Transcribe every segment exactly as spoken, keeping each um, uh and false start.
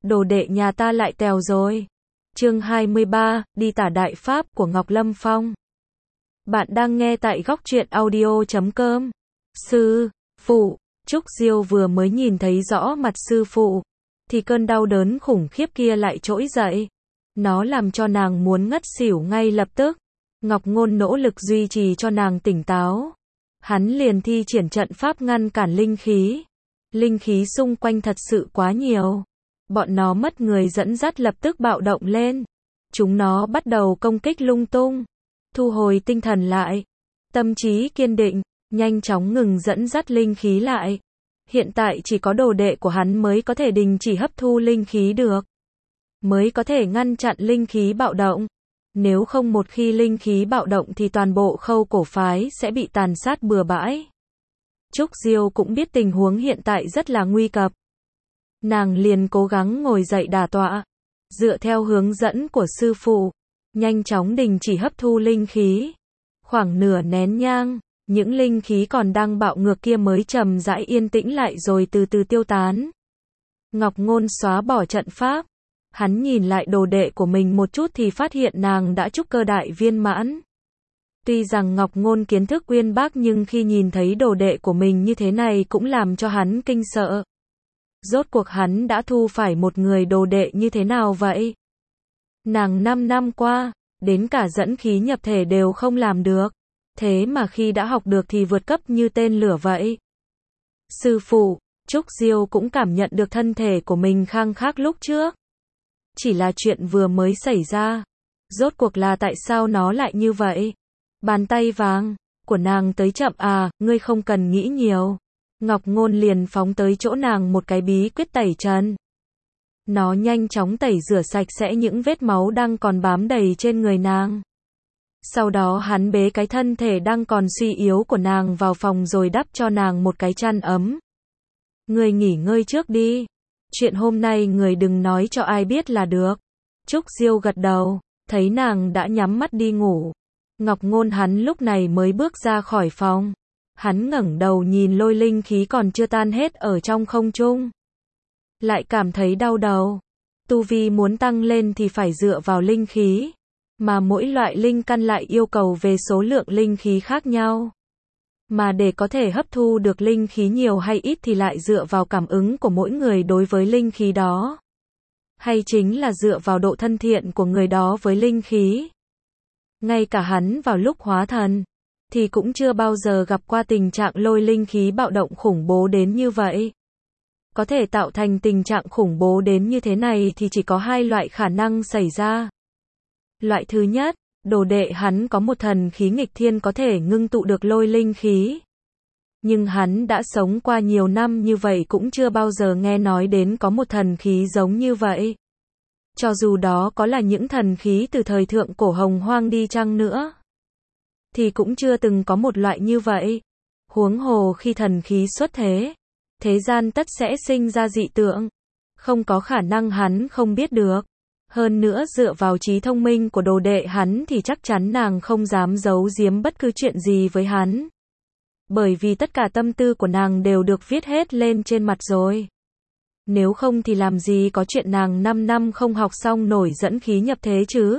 đồ đệ nhà ta lại tèo rồi. Chương hai mươi ba, đi tả đại pháp của Ngọc Lâm Phong. Bạn đang nghe tại góc truyện audio chấm com. Sư phụ, Trúc Diêu vừa mới nhìn thấy rõ mặt sư phụ, thì cơn đau đớn khủng khiếp kia lại trỗi dậy. Nó làm cho nàng muốn ngất xỉu ngay lập tức. Ngọc Ngôn nỗ lực duy trì cho nàng tỉnh táo. Hắn liền thi triển trận pháp ngăn cản linh khí. Linh khí xung quanh thật sự quá nhiều. Bọn nó mất người dẫn dắt lập tức bạo động lên. Chúng nó bắt đầu công kích lung tung. Thu hồi tinh thần lại. Tâm trí kiên định, nhanh chóng ngừng dẫn dắt linh khí lại. Hiện tại chỉ có đồ đệ của hắn mới có thể đình chỉ hấp thu linh khí được. Mới có thể ngăn chặn linh khí bạo động. Nếu không một khi linh khí bạo động thì toàn bộ Khâu cổ phái sẽ bị tàn sát bừa bãi. Trúc Diêu cũng biết tình huống hiện tại rất là nguy cấp. Nàng liền cố gắng ngồi dậy đả tọa. Dựa theo hướng dẫn của sư phụ, nhanh chóng đình chỉ hấp thu linh khí. Khoảng nửa nén nhang, những linh khí còn đang bạo ngược kia mới chậm rãi yên tĩnh lại rồi từ từ tiêu tán. Ngọc Ngôn xóa bỏ trận pháp. Hắn nhìn lại đồ đệ của mình một chút thì phát hiện nàng đã trúc cơ đại viên mãn. Tuy rằng Ngọc Ngôn kiến thức uyên bác nhưng khi nhìn thấy đồ đệ của mình như thế này cũng làm cho hắn kinh sợ. Rốt cuộc hắn đã thu phải một người đồ đệ như thế nào vậy? Nàng năm năm qua, đến cả dẫn khí nhập thể đều không làm được. Thế mà khi đã học được thì vượt cấp như tên lửa vậy. Sư phụ, Trúc Diêu cũng cảm nhận được thân thể của mình khang khác lúc trước. Chỉ là chuyện vừa mới xảy ra. Rốt cuộc là tại sao nó lại như vậy? Bàn tay vàng của nàng tới chậm à, ngươi không cần nghĩ nhiều. Ngọc Ngôn liền phóng tới chỗ nàng một cái bí quyết tẩy trần. Nó nhanh chóng tẩy rửa sạch sẽ những vết máu đang còn bám đầy trên người nàng. Sau đó hắn bế cái thân thể đang còn suy yếu của nàng vào phòng rồi đắp cho nàng một cái chăn ấm. Ngươi nghỉ ngơi trước đi. Chuyện hôm nay người đừng nói cho ai biết là được. Trúc Diêu gật đầu, thấy nàng đã nhắm mắt đi ngủ. Ngọc Ngôn hắn lúc này mới bước ra khỏi phòng. Hắn ngẩng đầu nhìn lôi linh khí còn chưa tan hết ở trong không trung. Lại cảm thấy đau đầu. Tu vi muốn tăng lên thì phải dựa vào linh khí. Mà mỗi loại linh căn lại yêu cầu về số lượng linh khí khác nhau. Mà để có thể hấp thu được linh khí nhiều hay ít thì lại dựa vào cảm ứng của mỗi người đối với linh khí đó. Hay chính là dựa vào độ thân thiện của người đó với linh khí. Ngay cả hắn vào lúc hóa thần, thì cũng chưa bao giờ gặp qua tình trạng lôi linh khí bạo động khủng bố đến như vậy. Có thể tạo thành tình trạng khủng bố đến như thế này thì chỉ có hai loại khả năng xảy ra. Loại thứ nhất, đồ đệ hắn có một thần khí nghịch thiên có thể ngưng tụ được lôi linh khí. Nhưng hắn đã sống qua nhiều năm như vậy cũng chưa bao giờ nghe nói đến có một thần khí giống như vậy. Cho dù đó có là những thần khí từ thời thượng cổ hồng hoang đi chăng nữa, thì cũng chưa từng có một loại như vậy. Huống hồ khi thần khí xuất thế, thế gian tất sẽ sinh ra dị tượng. Không có khả năng hắn không biết được. Hơn nữa dựa vào trí thông minh của đồ đệ hắn thì chắc chắn nàng không dám giấu giếm bất cứ chuyện gì với hắn. Bởi vì tất cả tâm tư của nàng đều được viết hết lên trên mặt rồi. Nếu không thì làm gì có chuyện nàng năm năm không học xong nổi dẫn khí nhập thế chứ.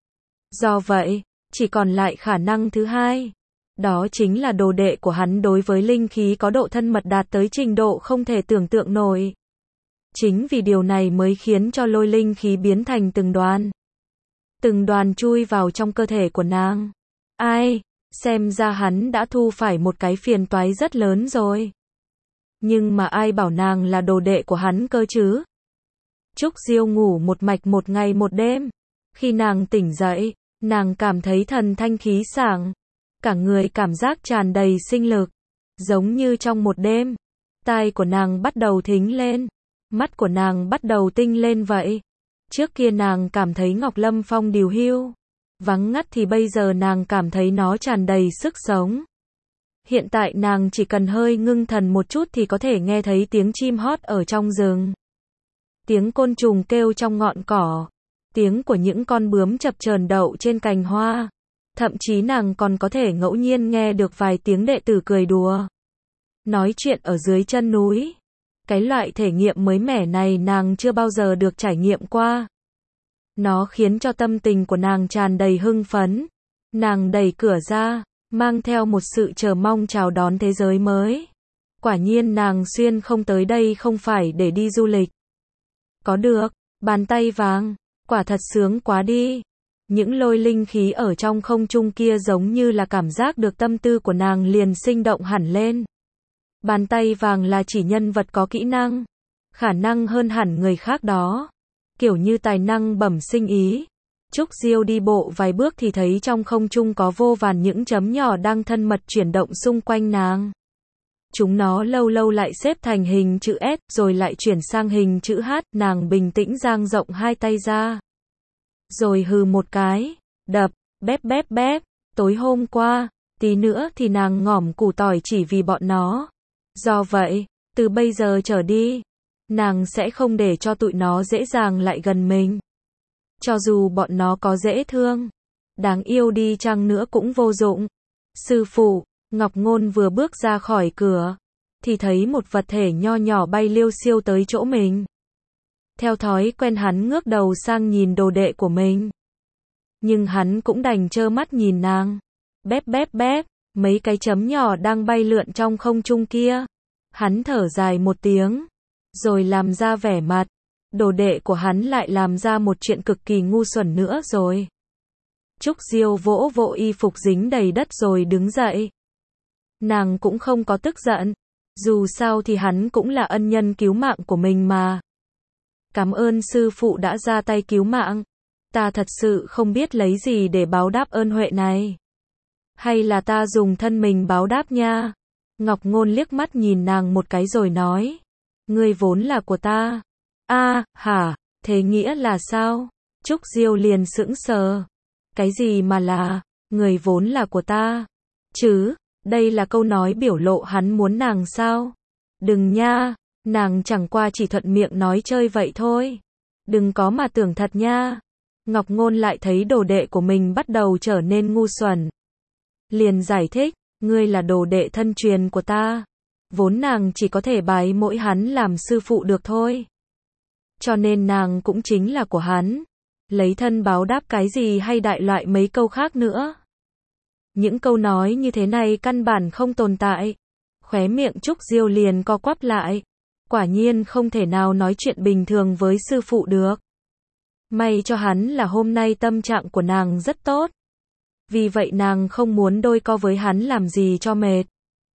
Do vậy, chỉ còn lại khả năng thứ hai. Đó chính là đồ đệ của hắn đối với linh khí có độ thân mật đạt tới trình độ không thể tưởng tượng nổi. Chính vì điều này mới khiến cho lôi linh khí biến thành từng đoàn. Từng đoàn chui vào trong cơ thể của nàng. Ai, xem ra hắn đã thu phải một cái phiền toái rất lớn rồi. Nhưng mà ai bảo nàng là đồ đệ của hắn cơ chứ? Trúc Diêu ngủ một mạch một ngày một đêm. Khi nàng tỉnh dậy, nàng cảm thấy thần thanh khí sảng. Cả người cảm giác tràn đầy sinh lực. Giống như trong một đêm. Tai của nàng bắt đầu thính lên. Mắt của nàng bắt đầu tinh lên vậy. Trước kia nàng cảm thấy Ngọc Lâm Phong điều hưu, vắng ngắt thì bây giờ nàng cảm thấy nó tràn đầy sức sống. Hiện tại nàng chỉ cần hơi ngưng thần một chút thì có thể nghe thấy tiếng chim hót ở trong rừng. Tiếng côn trùng kêu trong ngọn cỏ. Tiếng của những con bướm chập chờn đậu trên cành hoa. Thậm chí nàng còn có thể ngẫu nhiên nghe được vài tiếng đệ tử cười đùa. Nói chuyện ở dưới chân núi. Cái loại thể nghiệm mới mẻ này nàng chưa bao giờ được trải nghiệm qua. Nó khiến cho tâm tình của nàng tràn đầy hưng phấn. Nàng đẩy cửa ra, mang theo một sự chờ mong chào đón thế giới mới. Quả nhiên nàng xuyên không tới đây không phải để đi du lịch. Có được, bàn tay vàng, quả thật sướng quá đi. Những lôi linh khí ở trong không trung kia giống như là cảm giác được tâm tư của nàng liền sinh động hẳn lên. Bàn tay vàng là chỉ nhân vật có kỹ năng, khả năng hơn hẳn người khác đó. Kiểu như tài năng bẩm sinh ý. Trúc Diêu đi bộ vài bước thì thấy trong không trung có vô vàn những chấm nhỏ đang thân mật chuyển động xung quanh nàng. Chúng nó lâu lâu lại xếp thành hình chữ S, rồi lại chuyển sang hình chữ H, nàng bình tĩnh dang rộng hai tay ra. Rồi hừ một cái, đập, bép bép bép, tối hôm qua, tí nữa thì nàng ngỏm củ tỏi chỉ vì bọn nó. Do vậy, từ bây giờ trở đi, nàng sẽ không để cho tụi nó dễ dàng lại gần mình. Cho dù bọn nó có dễ thương, đáng yêu đi chăng nữa cũng vô dụng. Sư phụ, Ngọc Ngôn vừa bước ra khỏi cửa, thì thấy một vật thể nho nhỏ bay liêu xiêu tới chỗ mình. Theo thói quen hắn ngước đầu sang nhìn đồ đệ của mình. Nhưng hắn cũng đành trơ mắt nhìn nàng. Bép bép bép, mấy cái chấm nhỏ đang bay lượn trong không trung kia. Hắn thở dài một tiếng, rồi làm ra vẻ mặt. Đồ đệ của hắn lại làm ra một chuyện cực kỳ ngu xuẩn nữa rồi. Trúc Diêu vỗ vỗ y phục dính đầy đất rồi đứng dậy. Nàng cũng không có tức giận. Dù sao thì hắn cũng là ân nhân cứu mạng của mình mà. Cảm ơn sư phụ đã ra tay cứu mạng. Ta thật sự không biết lấy gì để báo đáp ơn huệ này. Hay là ta dùng thân mình báo đáp nha. Ngọc Ngôn liếc mắt nhìn nàng một cái rồi nói. Ngươi vốn là của ta. A, hả, thế nghĩa là sao? Trúc Diêu liền sững sờ. Cái gì mà là, người vốn là của ta? Chứ, đây là câu nói biểu lộ hắn muốn nàng sao? Đừng nha, nàng chẳng qua chỉ thuận miệng nói chơi vậy thôi. Đừng có mà tưởng thật nha. Ngọc Ngôn lại thấy đồ đệ của mình bắt đầu trở nên ngu xuẩn. Liền giải thích, ngươi là đồ đệ thân truyền của ta. Vốn nàng chỉ có thể bái mỗi hắn làm sư phụ được thôi. Cho nên nàng cũng chính là của hắn. Lấy thân báo đáp cái gì hay đại loại mấy câu khác nữa. Những câu nói như thế này căn bản không tồn tại. Khóe miệng Trúc Diêu liền co quắp lại. Quả nhiên không thể nào nói chuyện bình thường với sư phụ được. May cho hắn là hôm nay tâm trạng của nàng rất tốt. Vì vậy nàng không muốn đôi co với hắn làm gì cho mệt.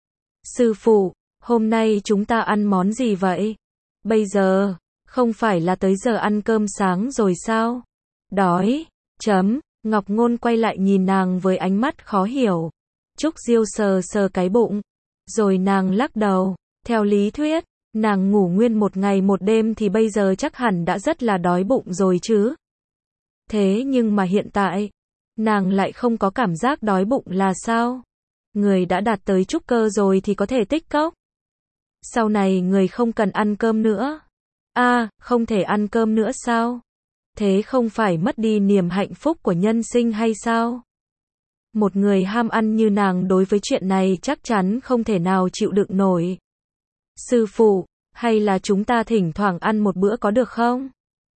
Sư phụ, hôm nay chúng ta ăn món gì vậy? Bây giờ, không phải là tới giờ ăn cơm sáng rồi sao? Đói, chấm, Ngọc Ngôn quay lại nhìn nàng với ánh mắt khó hiểu. Trúc Diêu sờ sờ cái bụng. Rồi nàng lắc đầu, theo lý thuyết, nàng ngủ nguyên một ngày một đêm thì bây giờ chắc hẳn đã rất là đói bụng rồi chứ. Thế nhưng mà hiện tại, nàng lại không có cảm giác đói bụng là sao? Người đã đạt tới trúc cơ rồi thì có thể tích cốc. Sau này người không cần ăn cơm nữa. A, à, không thể ăn cơm nữa sao? Thế không phải mất đi niềm hạnh phúc của nhân sinh hay sao? Một người ham ăn như nàng đối với chuyện này chắc chắn không thể nào chịu đựng nổi. Sư phụ, hay là chúng ta thỉnh thoảng ăn một bữa có được không?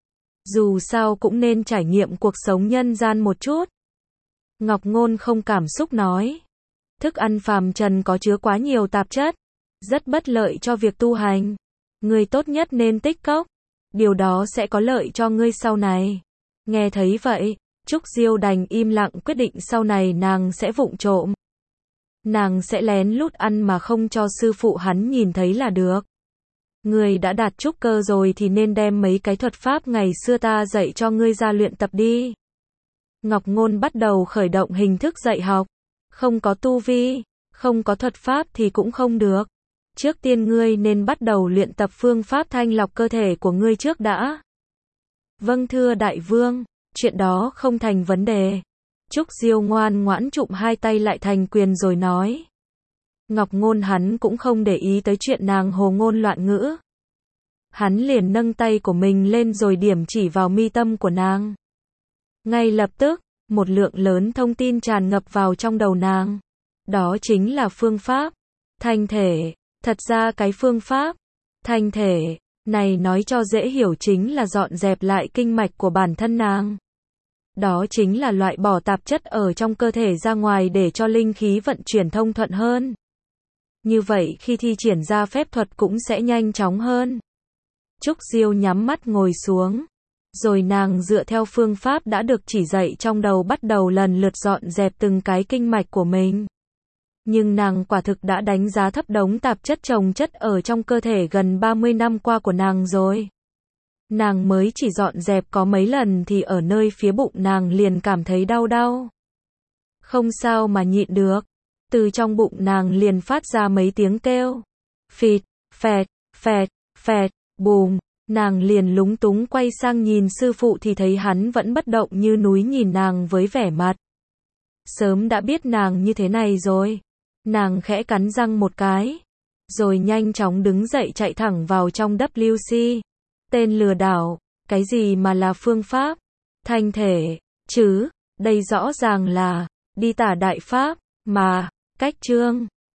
Dù sao cũng nên trải nghiệm cuộc sống nhân gian một chút. Ngọc Ngôn không cảm xúc nói. Thức ăn phàm trần có chứa quá nhiều tạp chất, rất bất lợi cho việc tu hành. Ngươi tốt nhất nên tích cốc. Điều đó sẽ có lợi cho ngươi sau này. Nghe thấy vậy, Trúc Diêu đành im lặng quyết định sau này nàng sẽ vụng trộm. Nàng sẽ lén lút ăn mà không cho sư phụ hắn nhìn thấy là được. Ngươi đã đạt trúc cơ rồi thì nên đem mấy cái thuật pháp ngày xưa ta dạy cho ngươi ra luyện tập đi. Ngọc Ngôn bắt đầu khởi động hình thức dạy học. Không có tu vi, không có thuật pháp thì cũng không được. Trước tiên ngươi nên bắt đầu luyện tập phương pháp thanh lọc cơ thể của ngươi trước đã. Vâng thưa đại vương, chuyện đó không thành vấn đề. Trúc Diêu ngoan ngoãn chụm hai tay lại thành quyền rồi nói. Ngọc Ngôn hắn cũng không để ý tới chuyện nàng hồ ngôn loạn ngữ. Hắn liền nâng tay của mình lên rồi điểm chỉ vào mi tâm của nàng. Ngay lập tức, một lượng lớn thông tin tràn ngập vào trong đầu nàng. Đó chính là phương pháp thanh thể. Thật ra cái phương pháp Thanh thể, này nói cho dễ hiểu chính là dọn dẹp lại kinh mạch của bản thân nàng. Đó chính là loại bỏ tạp chất ở trong cơ thể ra ngoài để cho linh khí vận chuyển thông thuận hơn. Như vậy khi thi triển ra phép thuật cũng sẽ nhanh chóng hơn. Trúc Diêu nhắm mắt ngồi xuống. Rồi nàng dựa theo phương pháp đã được chỉ dạy trong đầu bắt đầu lần lượt dọn dẹp từng cái kinh mạch của mình. Nhưng nàng quả thực đã đánh giá thấp đống tạp chất chồng chất ở trong cơ thể gần ba mươi năm qua của nàng rồi. Nàng mới chỉ dọn dẹp có mấy lần thì ở nơi phía bụng nàng liền cảm thấy đau đau. Không sao mà nhịn được. Từ trong bụng nàng liền phát ra mấy tiếng kêu. Phịt, phẹt, phẹt, phẹt, bùm. Nàng liền lúng túng quay sang nhìn sư phụ thì thấy hắn vẫn bất động như núi nhìn nàng với vẻ mặt. Sớm đã biết nàng như thế này rồi. Nàng khẽ cắn răng một cái. Rồi nhanh chóng đứng dậy chạy thẳng vào trong W C. Tên lừa đảo, cái gì mà là phương pháp? Thanh thể, chứ, đây rõ ràng là, đi tả đại pháp, mà, cách chương.